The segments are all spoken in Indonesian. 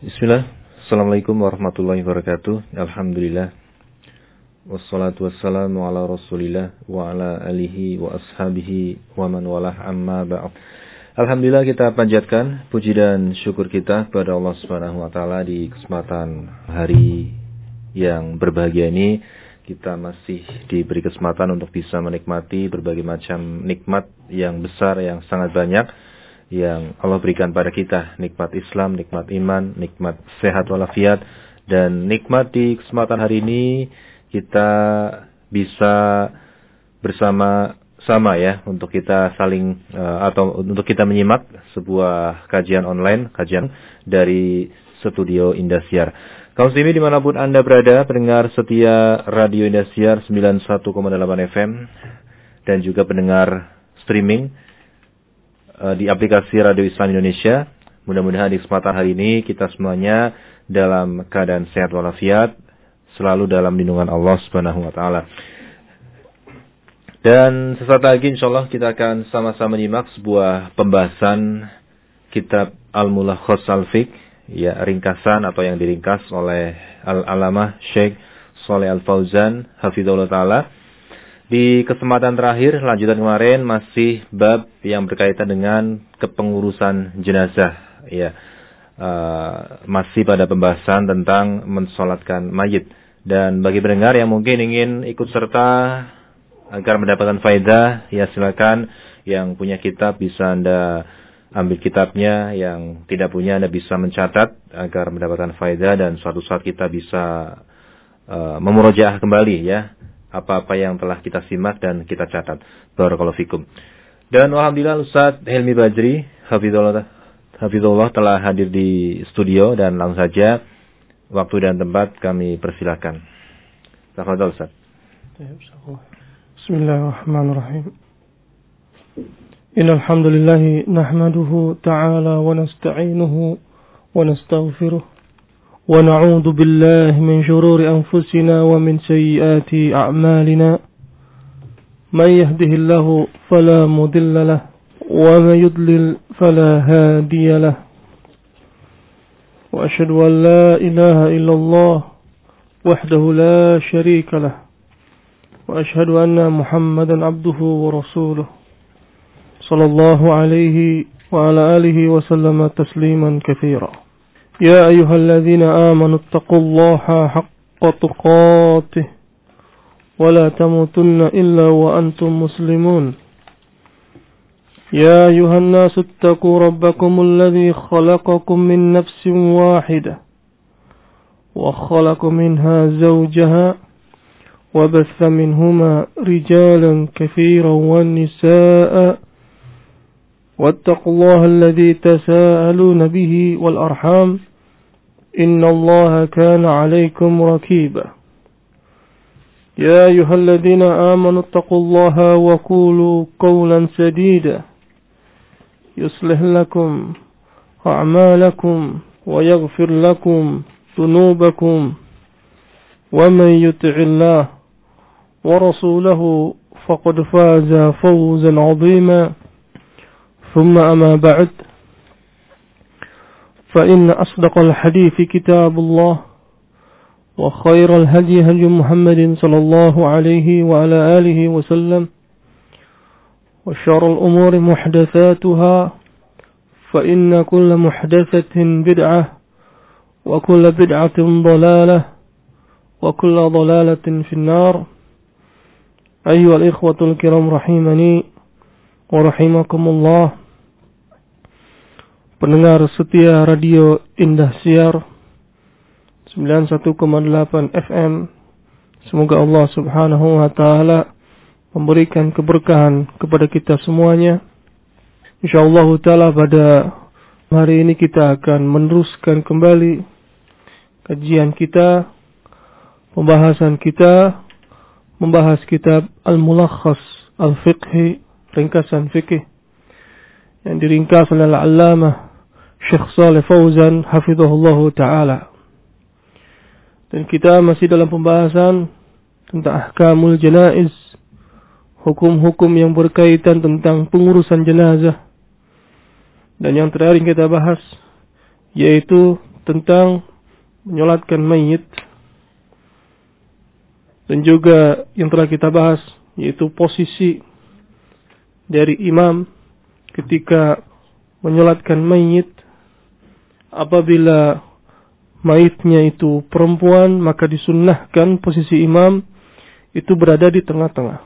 Bismillah. Assalamualaikum warahmatullahi wabarakatuh. Alhamdulillah. Wassalatu wassalamu ala Rasulillah wa ala alihi wa ashabihi wa man walah amma ba'd. Alhamdulillah, kita panjatkan puji dan syukur kita kepada Allah Subhanahu wa taala di kesempatan hari yang berbahagia ini. Kita masih diberi kesempatan untuk bisa menikmati berbagai macam nikmat yang besar, yang sangat banyak yang Allah berikan pada kita, nikmat Islam, nikmat iman, nikmat sehat walafiat, dan nikmat di kesempatan hari ini kita bisa bersama-sama ya untuk kita saling atau untuk kita menyimak sebuah kajian online, kajian dari studio Indosiar. Kaum muslimin dimanapun Anda berada, pendengar setia Radio Indosiar 91,8 FM dan juga pendengar streaming di aplikasi Radio Islam Indonesia. Mudah-mudahan di kesempatan hari ini kita semuanya dalam keadaan sehat walafiat, selalu dalam lindungan Allah Subhanahu wa taala. Dan sesaat lagi insyaallah kita akan sama-sama menyimak sebuah pembahasan kitab Al-Mulakhas Al-Fiqh, ya, ringkasan atau yang diringkas oleh Al-Alamah Syekh Shalih Al-Fauzan hafizahullah taala. Di kesempatan terakhir, lanjutan kemarin masih bab yang berkaitan dengan kepengurusan jenazah. Ya, masih pada pembahasan tentang mensolatkan mayit. Dan bagi pendengar yang mungkin ingin ikut serta agar mendapatkan faedah, ya silakan. Yang punya kitab bisa Anda ambil kitabnya, yang tidak punya Anda bisa mencatat agar mendapatkan faedah dan suatu saat kita bisa memurojaah kembali ya apa-apa yang telah kita simak dan kita catat. Barakallahu fikum. Dan alhamdulillah Ustaz Helmi Bajri hafizahullah telah hadir di studio, dan langsung saja waktu dan tempat kami persilakan. Tafadhol Ustaz. Bismillahirrahmanirrahim. Innal hamdalillah nahmaduhu ta'ala wa nasta'inuhu wa nastaghfiruh. ونعوذ بالله من شرور أنفسنا ومن سيئات أعمالنا من يهده الله فلا مضل له ومن يضلل فلا هادي له وأشهد أن لا إله إلا الله وحده لا شريك له وأشهد أن محمدا عبده ورسوله صلى الله عليه وعلى آله وسلم تسليما كثيرا. يا أيها الذين آمنوا اتقوا الله حق تقاته ولا تموتن إلا وأنتم مسلمون. يا أيها الناس اتقوا ربكم الذي خلقكم من نفس واحدة وخلق منها زوجها وبث منهما رجالا كثيرا والنساء واتقوا الله الذي تساءلون به والأرحام إن الله كان عليكم رقيبا. يا أيها الذين آمنوا اتقوا الله وقولوا قولا سديدا يصلح لكم أعمالكم ويغفر لكم ذنوبكم ومن يطع الله ورسوله فقد فاز فوزا عظيما. ثم أما بعد فإن أصدق الحديث كتاب الله وخير الهدي هدي محمد صلى الله عليه وعلى آله وسلم وشر الأمور محدثاتها فإن كل محدثة بدعة وكل بدعة ضلالة وكل ضلالة في النار. أيها الإخوة الكرام رحمني ورحمكم الله. Pendengar setia Radio Indosiar 91,8 FM. Semoga Allah Subhanahu wa taala memberikan keberkahan kepada kita semuanya. Insyaallah taala pada hari ini kita akan meneruskan kembali kajian kita, pembahasan kita, membahas kitab Al-Mulakhas Al-Fiqhi, ringkasan fikih yang diringkas oleh Al-Allamah Syekh Shalih Fauzan hafizahullahu ta'ala. Dan kita masih dalam pembahasan tentang ahkamul janaiz, hukum-hukum yang berkaitan tentang pengurusan jenazah. Dan yang terakhir kita bahas yaitu tentang menyolatkan mayit, dan juga yang telah kita bahas yaitu posisi dari imam ketika menyolatkan mayit. Apabila mayitnya itu perempuan, maka disunnahkan posisi imam itu berada di tengah-tengah.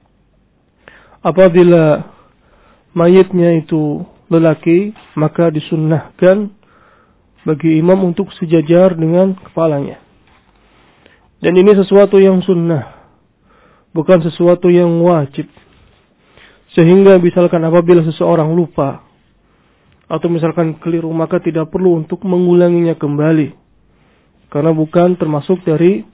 Apabila mayitnya itu lelaki, maka disunnahkan bagi imam untuk sejajar dengan kepalanya. Dan ini sesuatu yang sunnah, bukan sesuatu yang wajib. Sehingga misalkan apabila seseorang lupa atau misalkan keliru, maka tidak perlu untuk mengulanginya kembali, karena bukan termasuk dari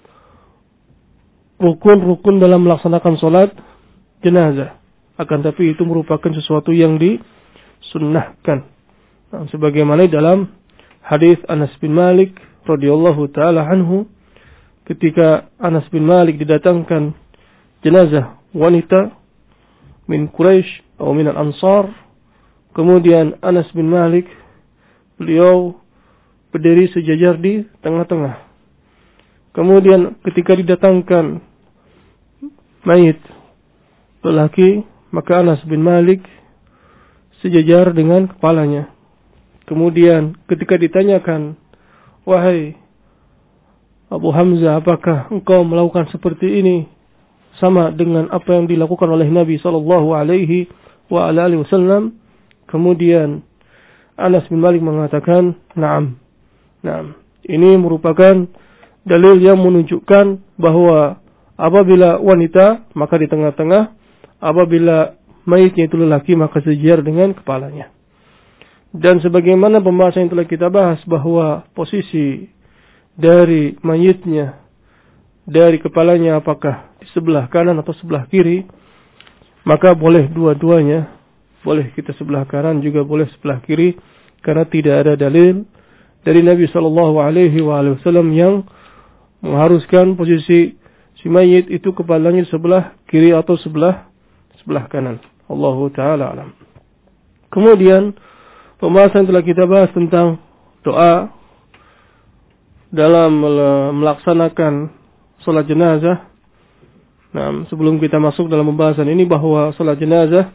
rukun-rukun dalam melaksanakan sholat jenazah. Akan tapi itu merupakan sesuatu yang disunnahkan. Nah, sebagaimana dalam hadis Anas bin Malik radhiyallahu taala anhu, ketika Anas bin Malik didatangkan jenazah wanita min Quraisy atau min al-Ansar, kemudian Anas bin Malik beliau berdiri sejajar di tengah-tengah. Kemudian ketika didatangkan mayit lelaki, maka Anas bin Malik sejajar dengan kepalanya. Kemudian ketika ditanyakan, wahai Abu Hamzah, apakah engkau melakukan seperti ini sama dengan apa yang dilakukan oleh Nabi sallallahu alaihi wasallam? Kemudian Anas bin Malik mengatakan, "Na'am." Nah, ini merupakan dalil yang menunjukkan bahwa apabila wanita maka di tengah-tengah, apabila mayitnya itu lelaki maka sejajar dengan kepalanya. Dan sebagaimana pembahasan yang telah kita bahas bahwa posisi dari mayitnya, dari kepalanya apakah di sebelah kanan atau sebelah kiri, maka boleh dua-duanya, boleh kita sebelah kanan juga boleh sebelah kiri, karena tidak ada dalil dari Nabi sallallahu alaihi wasallam yang mengharuskan posisi si mayit itu kepalanya sebelah kiri atau sebelah kanan. Allahu taala alam. Kemudian pembahasan telah kita bahas tentang doa dalam melaksanakan salat jenazah. Nah, sebelum kita masuk dalam pembahasan ini bahwa salat jenazah,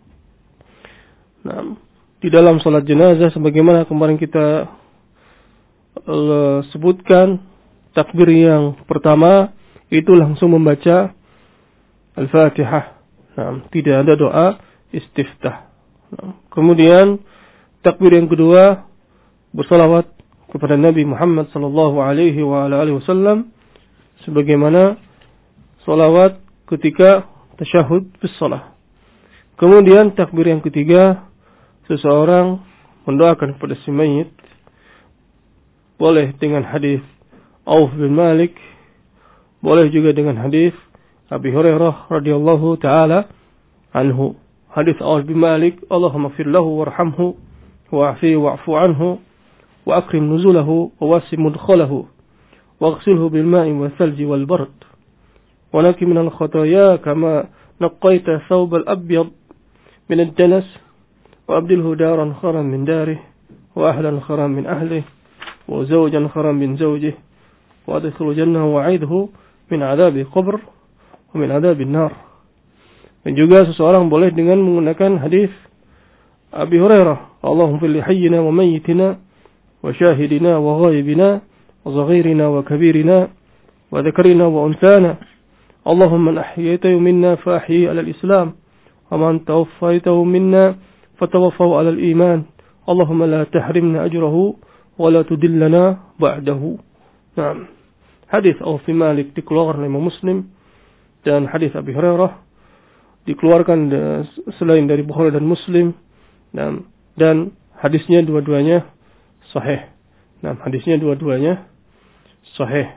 di dalam salat jenazah sebagaimana kemarin kita sebutkan, takbir yang pertama itu langsung membaca Al-Fatihah. Tidak ada doa istiftah. Kemudian takbir yang kedua bersalawat kepada Nabi Muhammad sallallahu alaihi wasallam sebagaimana salawat ketika tasyahud bis shalah. Kemudian takbir yang ketiga seseorang mendoakan kepada si mayit, boleh dengan hadis Auf bin Malik, boleh juga dengan hadis Abi Hurairah radhiyallahu taala anhu. Hadis Auf bin Malik, Allahumma ighfir lahu warhamhu wa'afihi wa'fu anhu wa akrim nuzulahu wa wasi' mudkhalahu waghsilhu bil ma'i wal thalji wal bard wa naqi min al khataaya kama naqqaita thawb al abyad min ad danas wa abdilhu daran kharan min darihi wa ahlan kharan min ahlihi wa zawjan kharan min zawjihi wa adkhilhu jannahu wa 'aidhu min 'adzabi qabr wa min 'adzabi an-nar. Dan juga seseorang boleh dengan menggunakan hadis Abi Hurairah, Allahumma fil hayyina wa mayyitina wa syahidina wa ghaibina wa saghirina wa kabirina wa dhakarina wa unsana. Allahumma man ahyaytahu minna fa ahyi 'ala al-islam wa man tawaffaytahu minna fatawaffahu 'ala al-iman. Allahumma la tahrimna ajrahu wa la tudillana ba'dahu. Naam. Hadis Auf bin Malik dikeluarkan oleh Imam Muslim, dan hadis Abi Hurairah dikeluarkan selain dari Bukhari dan Muslim, dan hadisnya dua-duanya sahih. Hadisnya dua-duanya sahih.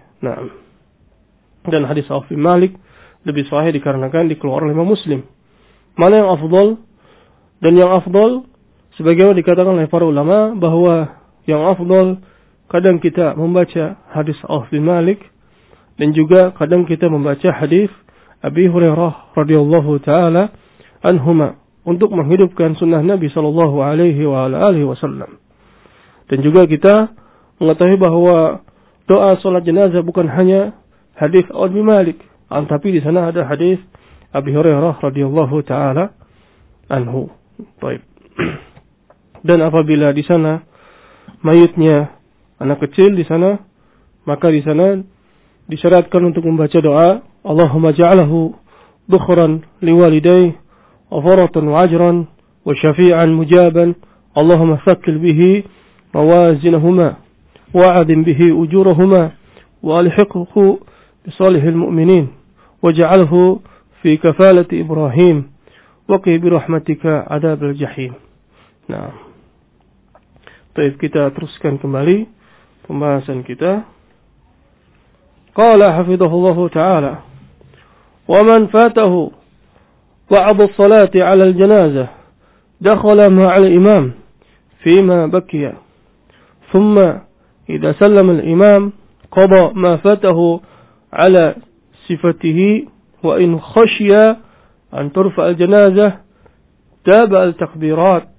Dan hadis Auf bin Malik lebih sahih dikarenakan dikeluarkan oleh Imam Muslim. Mana yang afdal? Dan yang afdal sebagaimana dikatakan oleh para ulama bahwa yang afdal kadang kita membaca hadis Auf bin Malik, dan juga kadang kita membaca hadis Abi Hurairah radhiyallahu taala anhuma untuk menghidupkan sunnah Nabi sallallahu alaihi wasallam. Dan juga kita mengetahui bahwa doa salat jenazah bukan hanya hadis Abi Malik, tapi di sana ada hadis Abi Hurairah radhiyallahu taala anhu. Baik. Dan apabila di sana mayitnya anak kecil di sana, maka di sana disyaratkan untuk membaca doa, Allahumma ja'alahu dukhran liwalidayhi wa faratan wa ajran wa syafi'an mujaban, Allahumma thaqqil bihi mawazinahuma wa adim bihi ujurahuma wa alhiqhu bisalihil mu'minin waj'alhu fi kafalati Ibrahim waqi birahmatika adabal jahim. Nah, baik, kita teruskan kembali pembahasan kita. Qala hafidhahullahu ta'ala, wa man fatahu ba'd as-salati 'ala al-janazah dakhala ma'a al-imam fima baqiya thumma idza sallama al-imam qada ma fatahu 'ala sifatihi wa in khashiya an turfa al-janazah taba al-takbirat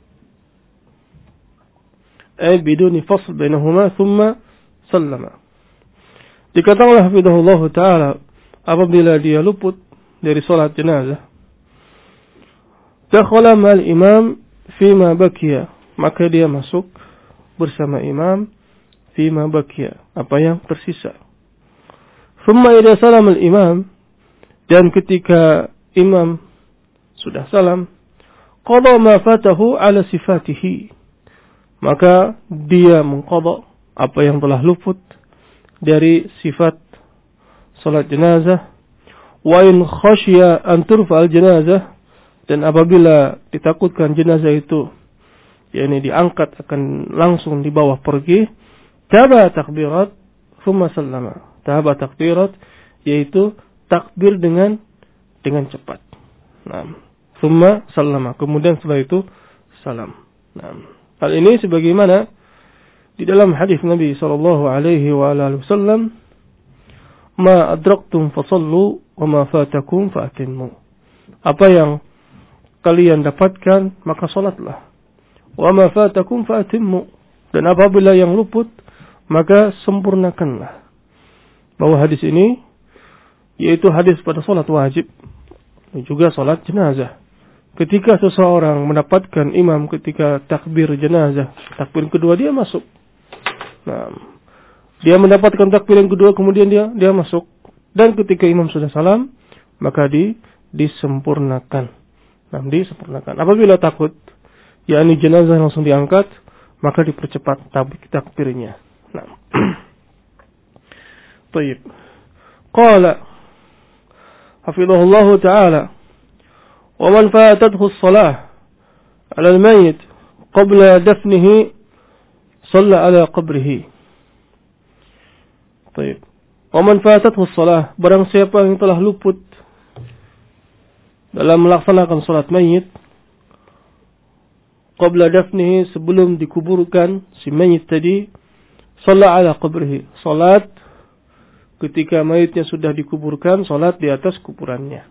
ay biduni fasl bainahuma thumma sallama. Dikatakan hafizahullah ta'ala, apabila dia luput dari salat jenazah, dakhala ma'al imam fima baqiya, maka dia masuk bersama imam fima baqiya, apa yang tersisa. Thumma idza salama al-imam, dan ketika imam sudah salam, qada ma fatahu ala sifatihi, maka dia mengqada apa yang telah luput dari sifat salat jenazah. Wa in khashiya an turfa al-janazah, dan apabila ditakutkan jenazah itu yakni diangkat akan langsung dibawa pergi, taba takbirat thumma sallama. Taba takbirat yaitu takbir dengan cepat. Nah, thumma sallama, kemudian setelah itu salam. Nah, hal ini sebagaimana di dalam hadis Nabi sallallahu alaihi wa alihi wasallam, ma adraktum fasallu wa ma fatakum faatimmu. Apa yang kalian dapatkan maka salatlah. Wa ma fatakum faatimmu. Dan apabila yang luput maka sempurnakanlah. Bahwa hadis ini yaitu hadis pada salat wajib dan juga salat jenazah. Ketika seseorang mendapatkan imam ketika takbir jenazah, takbir kedua dia masuk. Nah, dia mendapatkan takbir yang kedua kemudian dia masuk, dan ketika imam sudah salam maka disempurnakan. Nah, disempurnakan. Apabila takut yakni jenazah langsung diangkat, maka dipercepat takbirnya. Nah. Baik. Qala hafizahullah ta'ala, wa man fatathu as-salah 'ala al-mayyit qabla dafnihi shalla 'ala qabrihi. Baik. Wa man fatathu as-salah, barang siapa yang telah luput dalam melaksanakan salat mayit qabla dafnihi, sebelum dikuburkan si mayit tadi, shalla 'ala qabrihi, salat ketika mayitnya sudah dikuburkan, salat di atas kuburannya.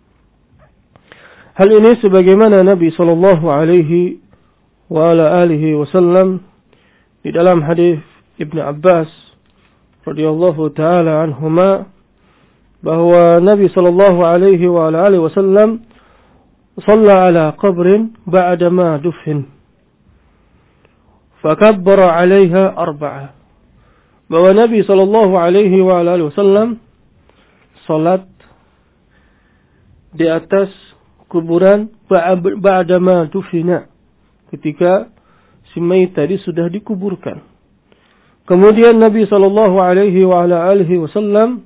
Hal ini sebagaimana Nabi sallallahu alaihi wa ala alihi wasallam di dalam hadis Ibnu Abbas radhiyallahu taala anhuma, bahwa Nabi sallallahu alaihi wa ala alihi wasallam shalla ala qabrin ba'da ma dufin fakabbara 'alaiha arba'ah. Bahwa Nabi sallallahu alaihi wa ala alihi wasallam salat di atas kuburan ba'da ma dufina, ketika si mayit tadi sudah dikuburkan. Kemudian Nabi sallallahu alaihi wa ala alihi wasallam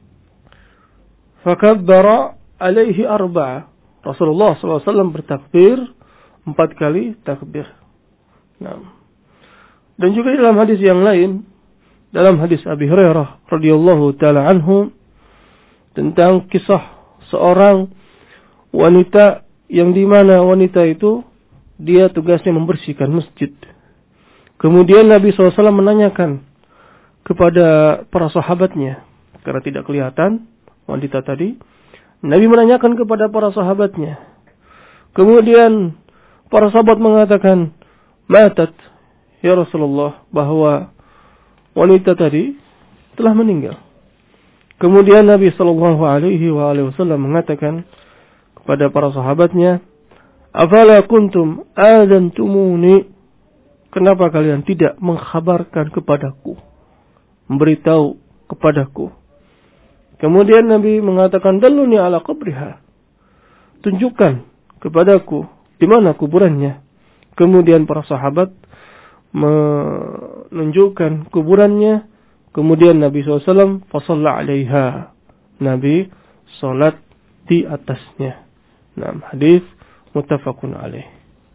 fakabbara alaihi arba'ah. Rasulullah sallallahu alaihi wasallam bertakbir 4 kali takbir. Nah. Dan juga dalam hadis yang lain, dalam hadis Abi Hurairah radhiyallahu taala anhu, tentang kisah seorang wanita yang di mana wanita itu dia tugasnya membersihkan masjid. Kemudian Nabi SAW menanyakan kepada para sahabatnya, karena tidak kelihatan wanita tadi, Nabi menanyakan kepada para sahabatnya. Kemudian para sahabat mengatakan, matat ya Rasulullah, bahwa wanita tadi telah meninggal. Kemudian Nabi sallallahu alaihi wasallam mengatakan kepada para sahabatnya, "Afala kuntum adzantumuni?" Kenapa kalian tidak mengkhabarkan kepadaku, memberitahu kepadaku? Kemudian Nabi mengatakan, "Dalluni ala qabriha." Tunjukkan kepadaku di mana kuburannya. Kemudian para sahabat menunjukkan kuburannya. Kemudian Nabi SAW fasalla alaiha. Nabi salat di atasnya. Nah, hadis muttafaqun alaih.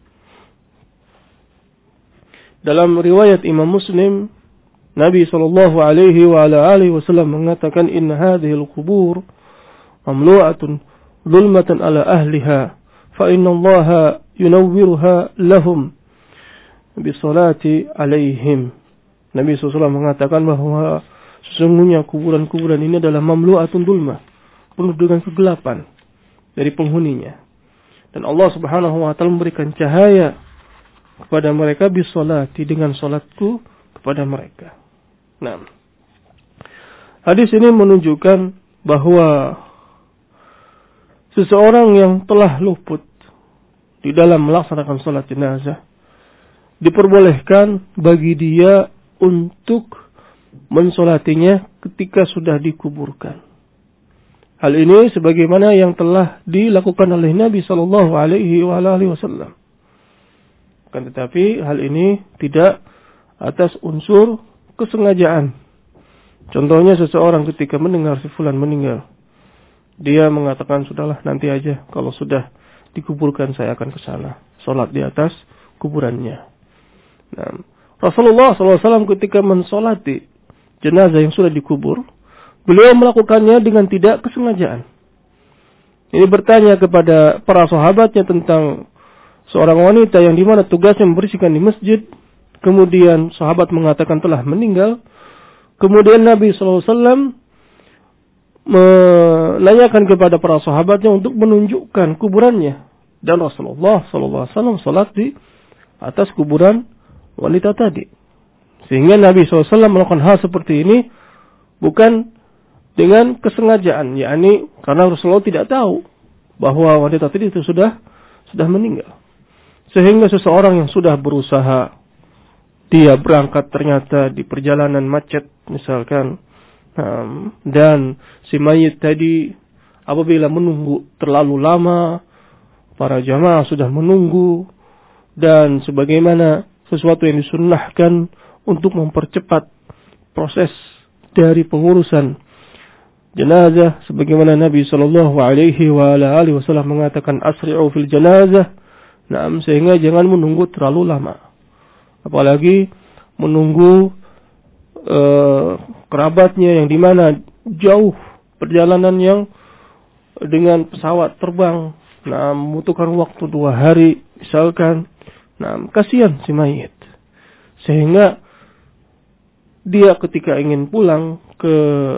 Dalam riwayat Imam Muslim, Nabi sallallahu alaihi wa ala alihi wasallam mengatakan, "Inna hadhil qubur mamlu'atun zulmatan ala ahliha, fa inna Allaha yunawwiruha lahum bi salati alaihim." Nabi SAW mengatakan bahwa sesungguhnya kuburan-kuburan ini adalah mamlu'atun zulmah, penuh dengan kegelapan dari penghuninya. Dan Allah Subhanahu wa taala memberikan cahaya kepada mereka bisolati, dengan salatku kepada mereka. Nah, hadis ini menunjukkan bahwa seseorang yang telah luput di dalam melaksanakan salat jenazah diperbolehkan bagi dia untuk mensolatinya ketika sudah dikuburkan. Hal ini sebagaimana yang telah dilakukan oleh Nabi sallallahu alaihi wasallam. Kan tetapi hal ini tidak atas unsur kesengajaan. Contohnya seseorang ketika mendengar si fulan meninggal, dia mengatakan, "Sudahlah, nanti aja kalau sudah dikuburkan saya akan ke sana, salat di atas kuburannya." Nah, Rasulullah SAW ketika mensolati jenazah yang sudah dikubur, beliau melakukannya dengan tidak kesengajaan. Ini bertanya kepada para sahabatnya tentang seorang wanita yang dimana tugasnya membersihkan di masjid. Kemudian sahabat mengatakan telah meninggal. Kemudian Nabi SAW menanyakan kepada para sahabatnya untuk menunjukkan kuburannya. Dan Rasulullah SAW salat di atas kuburan wanita tadi. Sehingga Nabi SAW melakukan hal seperti ini bukan dengan kesengajaan. Yakni karena Rasulullah tidak tahu bahwa wanita tadi itu sudah meninggal. Sehingga seseorang yang sudah berusaha, dia berangkat ternyata di perjalanan macet misalkan, dan si mayit tadi apabila menunggu terlalu lama, para jamaah sudah menunggu, dan sebagaimana sesuatu yang disunnahkan untuk mempercepat proses dari pengurusan jenazah, sebagaimana Nabi sallallahu alaihi wasallam mengatakan, "Asri'u fil janazah." Nah, sehingga jangan menunggu terlalu lama. Apalagi menunggu kerabatnya yang dimana jauh perjalanan yang dengan pesawat terbang. Nah, membutuhkan waktu 2 hari misalkan. Nah, kasihan si mayit. Sehingga dia ketika ingin pulang ke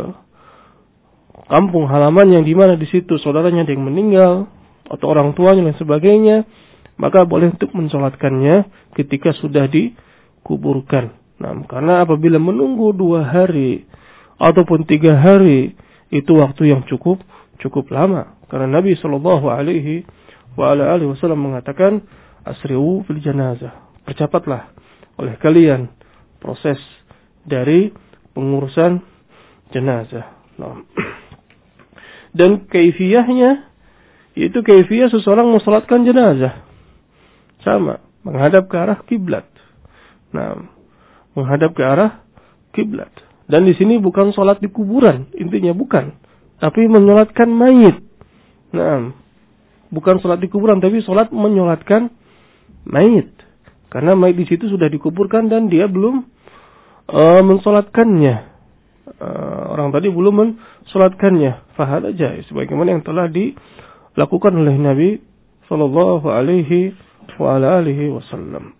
kampung halaman yang dimana di situ saudaranya ada yang meninggal atau orang tuanya dan sebagainya, maka boleh untuk mensolatkannya ketika sudah dikuburkan. Nah, karena apabila menunggu 2 hari ataupun 3 hari, itu waktu yang cukup lama. Karena Nabi Shallallahu Alaihi Wasallam mengatakan, "Asri'u fil janazah." Percepatlah oleh kalian proses dari pengurusan jenazah. Nah. Dan kaifiyahnya, yaitu kaifiyah seseorang mensolatkan jenazah. Sama, menghadap ke arah kiblat. Nah, menghadap ke arah kiblat. Dan di sini bukan solat di kuburan, intinya bukan, tapi menyolatkan mayit. Nah, bukan solat di kuburan, tapi solat menyolatkan mayit. Karena mayit di situ sudah dikuburkan dan dia belum mensolatkannya. Orang tadi belum mensolatkannya. Fahad aja, sebagaimana yang telah dilakukan oleh Nabi Sallallahu Alaihi Wasallam.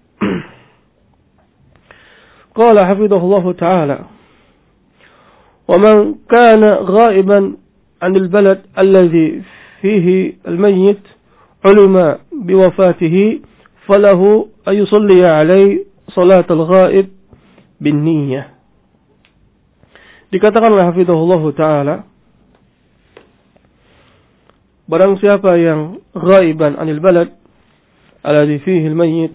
Qala hafidhahullahu ta'ala, wa man kana ghaiban 'anil balad alladhi fihi al-mayyit 'ulima biwafatihi falahu ay yusalli 'alayhi salat al-ghaib bin niyyah. Dikatakan oleh hafizahullah taala, barang siapa yang ghaiban anil balad alladhi fihi al-mayyit,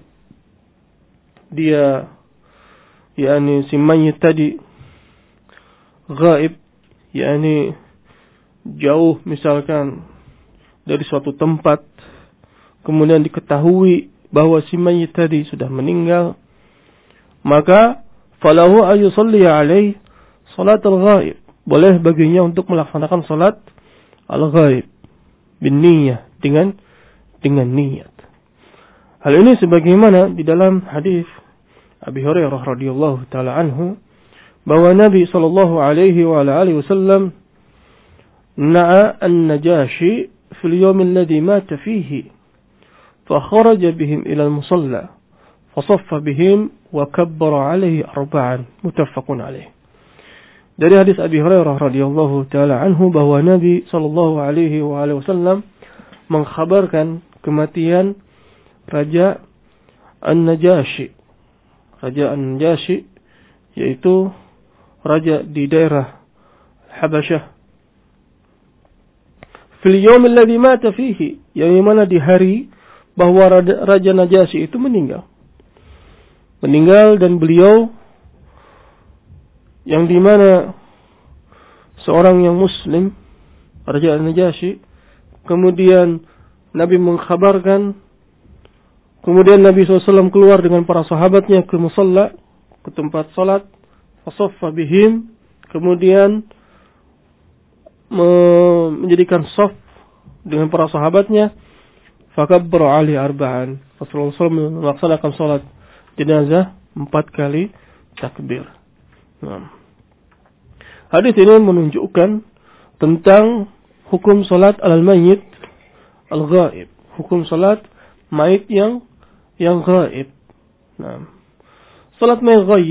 dia yakni si mayyit tadi ghaib, yakni jauh misalkan dari suatu tempat, kemudian diketahui bahwa si mayyit tadi sudah meninggal, maka falahu ayusalli alaih salat al-ghaib, boleh baginya untuk melaksanakan salat al-ghaib bin niyah, dengan niat. Hal ini sebagaimana di dalam hadis Abi Hurairah radhiyallahu taala anhu, bahwa Nabi sallallahu alaihi wa alihi wasallam na'a an-Najashi fil yawm alladhi mata fihi fa kharaja bihim ila al-musalla fa saffa bihim wa kabbara alaihi arba'an, muttafaqun alaih. Dari hadis Abi Hurairah radhiyallahu taala anhu bahwa Nabi sallallahu alaihi wa alihi wasallam mengkhabarkan kematian Raja An-Najashi. Raja An-Najashi yaitu raja di daerah Habasyah. Fil yawm alladhi mata fihi, yang mana di hari bahwa Raja Najasyi itu meninggal dan beliau yang dimana seorang yang muslim, Raja An-Najasyi, kemudian Nabi mengkhabarkan, kemudian Nabi SAW keluar dengan para sahabatnya ke musalla, ke tempat salat, fasaffa bihim, kemudian menjadikan saf dengan para sahabatnya, fakabbara ali arba'an, Rasulullah SAW melaksanakan salat jenazah 4 kali takbir. Hadis ini menunjukkan tentang hukum salat al-mayyit al-ghaib, hukum salat mayit yang ghaib. Salat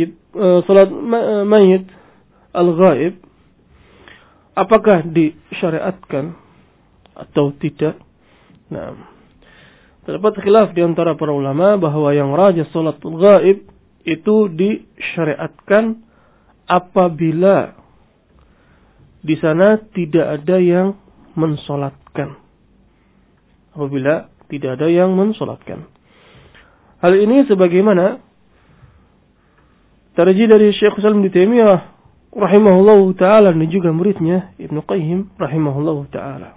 mayit al-ghaib apakah disyariatkan atau tidak? Terdapat khilaf di antara para ulama bahwa yang rajih salat al-ghaib itu disyariatkan apabila di sana tidak ada yang mensolatkan. Apabila tidak ada yang mensolatkan. Hal ini sebagaimana tarjih dari Syekh Islam Ibnu Taimiyah rahimahullahu taala dan juga muridnya Ibnu Qayyim rahimahullahu taala.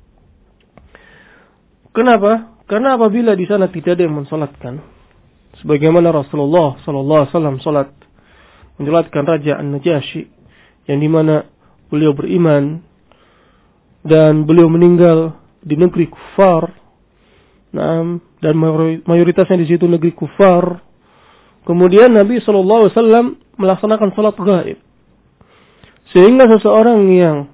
Kenapa? Karena apabila di sana tidak ada yang mensolatkan, sebagaimana Rasulullah sallallahu alaihi wasallam salat mensolatkan Raja An-Najasyi, yang dimana beliau beriman dan beliau meninggal di negeri kufar, dan mayoritasnya di situ negeri kufar. Kemudian Nabi SAW melaksanakan salat gaib, sehingga seseorang yang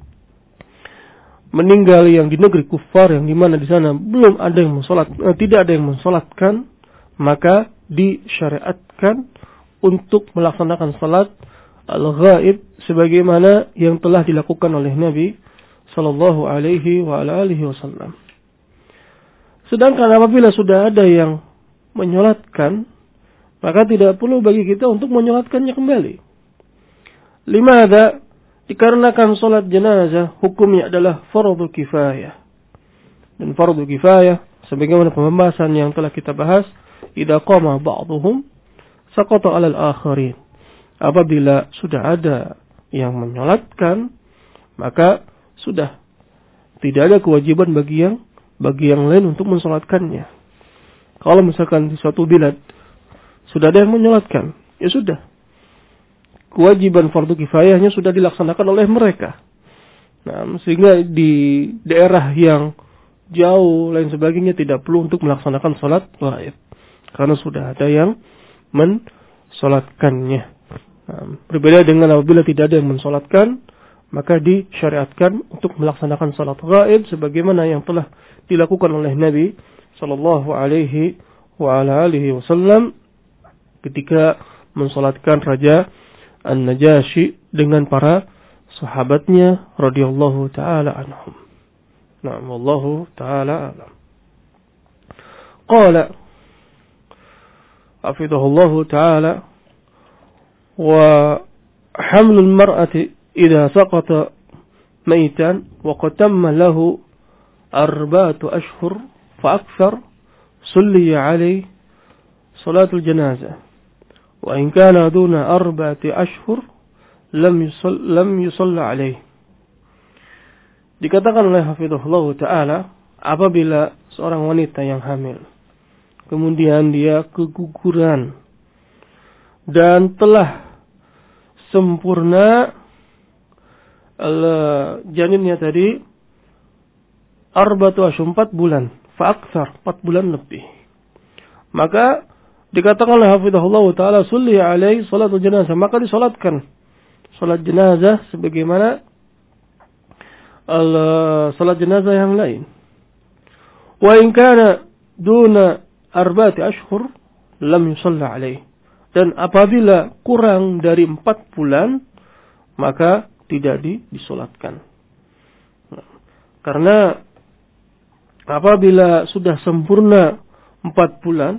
meninggal yang di negeri kufar, yang dimana di sana belum ada yang tidak ada yang mensolatkan, maka disyariatkan untuk melaksanakan salat al-ghaib sebagaimana yang telah dilakukan oleh Nabi sallallahu alaihi wa alihi wasallam. Sedangkan apabila sudah ada yang menyolatkan, maka tidak perlu bagi kita untuk menyolatkannya kembali. Limadha? Dikarenakan salat jenazah hukumnya adalah fardhu kifayah. Dan fardhu kifayah sebagaimana pembahasan yang telah kita bahas, idza qama ba'dhum saqata 'alal akharin. Apabila sudah ada yang menyolatkan, maka sudah tidak ada kewajiban bagi yang lain untuk mensolatkannya. Kalau misalkan di suatu bilad sudah ada yang menyolatkan, ya sudah. Kewajiban fardu kifayahnya sudah dilaksanakan oleh mereka. Sehingga di daerah yang jauh lain sebagainya tidak perlu untuk melaksanakan salat gaib, karena sudah ada yang mensolatkannya. Berbeda dengan apabila tidak ada yang mensolatkan, maka disyariatkan untuk melaksanakan salat gaib sebagaimana yang telah dilakukan oleh Nabi sallallahu alaihi wa alihi wasallam ketika mensolatkan Raja An-Najasyi dengan para sahabatnya radhiyallahu taala anhum. Na'am, wallahu taala alam. Qala hafidhahullahu taala wa حمل المرأة إذا سقط ميتا وقد تم له 4 أشهر فأكثر صلي عليه صلاة الجنازة وإن كان دون 4 أشهر لم يصلى عليه. Dikatakan oleh hafizahullah ta'ala, apabila seorang wanita yang hamil kemudian dia keguguran dan telah sempurna janinnya tadi 4 bulan, fa'akthar 4 bulan lebih, maka dikatakan oleh hafizahullah ta'ala sulli alaihi salatul jenazah, maka disolatkan salat jenazah sebagaimana salat jenazah yang lain. Wa in kana duna 4 ashhur lam yusalla alaihi, dan apabila kurang dari 4 bulan maka tidak disolatkan. Karena apabila sudah sempurna 4 bulan,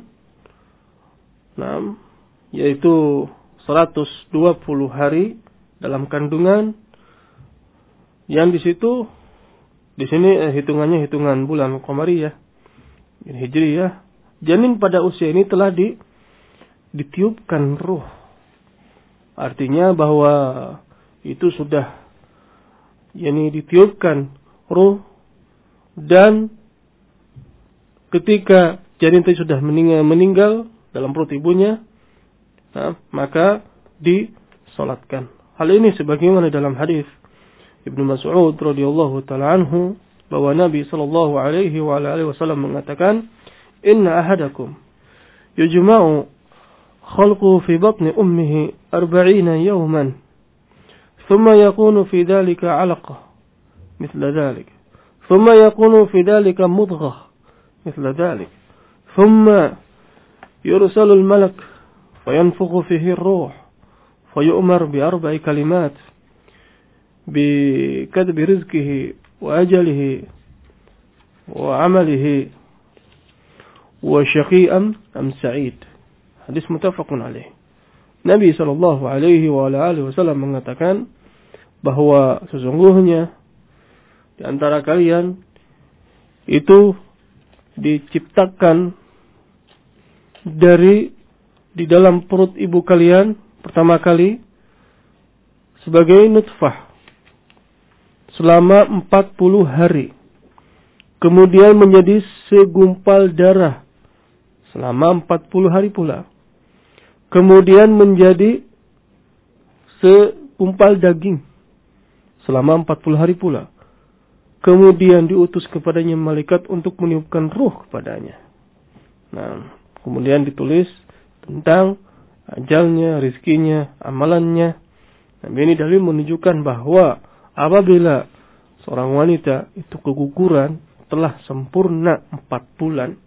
yaitu 120 hari dalam kandungan, yang di sini hitungannya hitungan bulan Qamariyah, Hijriyah, janin pada usia ini telah ditiupkan ruh. Artinya bahwa itu sudah ditiupkan ruh, dan ketika janin itu sudah meninggal dalam perut ibunya, maka disolatkan. Hal ini sebagaimana dalam hadis Ibnu Mas'ud radhiyallahu taala anhu, bahwa Nabi sallallahu alaihi wa alihi wasallam mengatakan, "Inna ahadakum yujma'u khalquhu fi batni ummihi 40 yawman, thumma yakunu fi dhalika 'alaqah mithla dhalik, thumma yakunu fi dhalika mudghah mithla dhalik, thumma yursalu al-malak fayanfukhu fihi ar-ruh fayu'mar bi 4 kalimat بكتب رزقه وأجله وعمله وشقيئا أم سعيد." Hadis muttafaqun alaih. Nabi sallallahu alaihi wa alihi wasallam mengatakan bahwa sesungguhnya di antara kalian itu diciptakan di dalam perut ibu kalian pertama kali sebagai nutfah selama 40 hari. Kemudian menjadi segumpal darah selama 40 hari pula. Kemudian menjadi segumpal daging selama 40 hari pula. Kemudian diutus kepadanya malaikat untuk meniupkan ruh kepadanya. Kemudian ditulis tentang ajalnya, rizkinya, amalannya. Ini dalil menunjukkan bahwa apabila seorang wanita itu keguguran telah sempurna 4 bulan,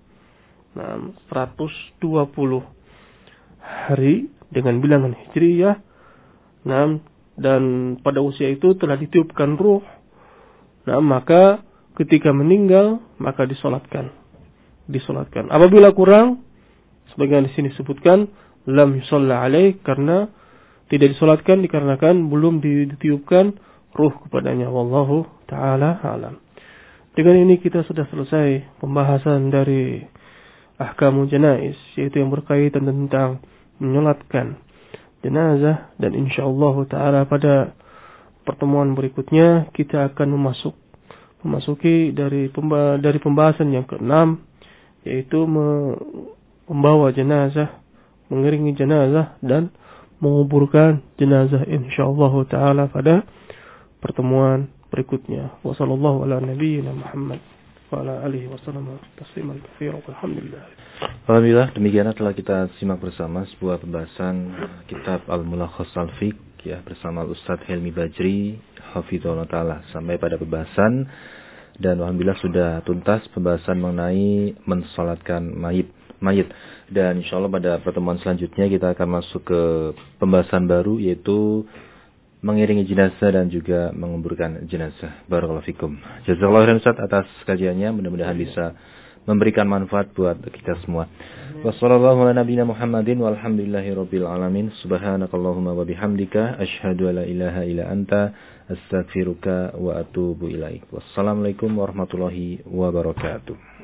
120 hari dengan bilangan Hijriyah, dan pada usia itu telah ditiupkan ruh, maka ketika meninggal maka disolatkan. Apabila kurang, sebagaimana di sini disebutkan, lam yusalla alaih, karena tidak disolatkan dikarenakan belum ditiupkan ruh kepadanya. Wallahu ta'ala alam. Dengan ini kita sudah selesai pembahasan dari ahkamu janaiz, yaitu yang berkaitan tentang menyolatkan jenazah, dan insyaallah ta'ala pada pertemuan berikutnya kita akan memasuki dari pembahasan yang ke-6, yaitu membawa jenazah, mengiringi jenazah dan menguburkan jenazah, insyaallah ta'ala pada pertemuan berikutnya. Wa sallallahu ala nabiyyina Muhammad wa ala alihi wa sallam tasliman katsiran. Alhamdulillah, demikian telah kita simak bersama sebuah pembahasan kitab Al-Mulakhas Al-Fiqh bersama Ustaz Helmi Bajri hafizahullah taala, sampai pada pembahasan, dan alhamdulillah sudah tuntas pembahasan mengenai mensalatkan mayit. Dan insyaallah pada pertemuan selanjutnya kita akan masuk ke pembahasan baru, yaitu mengiringi jenazah dan juga menguburkan jenazah. Barakallahu fikum. Jazakallahu khairan Ustaz atas kajiannya, mudah-mudahan bisa memberikan manfaat buat kita semua. Wassallallahu ala nabiyina Muhammadin walhamdulillahi rabbil alamin. Subhanakallahumma wa bihamdika asyhadu an la ilaha illa anta astaghfiruka wa atubu ilaik. Wassalamualaikum warahmatullahi wabarakatuh.